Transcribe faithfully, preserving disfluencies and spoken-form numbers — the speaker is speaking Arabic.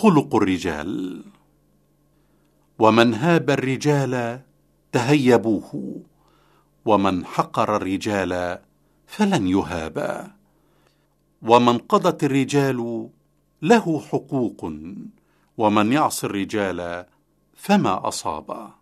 خلق الرجال. ومن هاب الرجال تهيبوه، ومن حقر الرجال فلن يهابا. ومن قضت الرجال له حقوق، ومن يعص الرجال فما أصابا.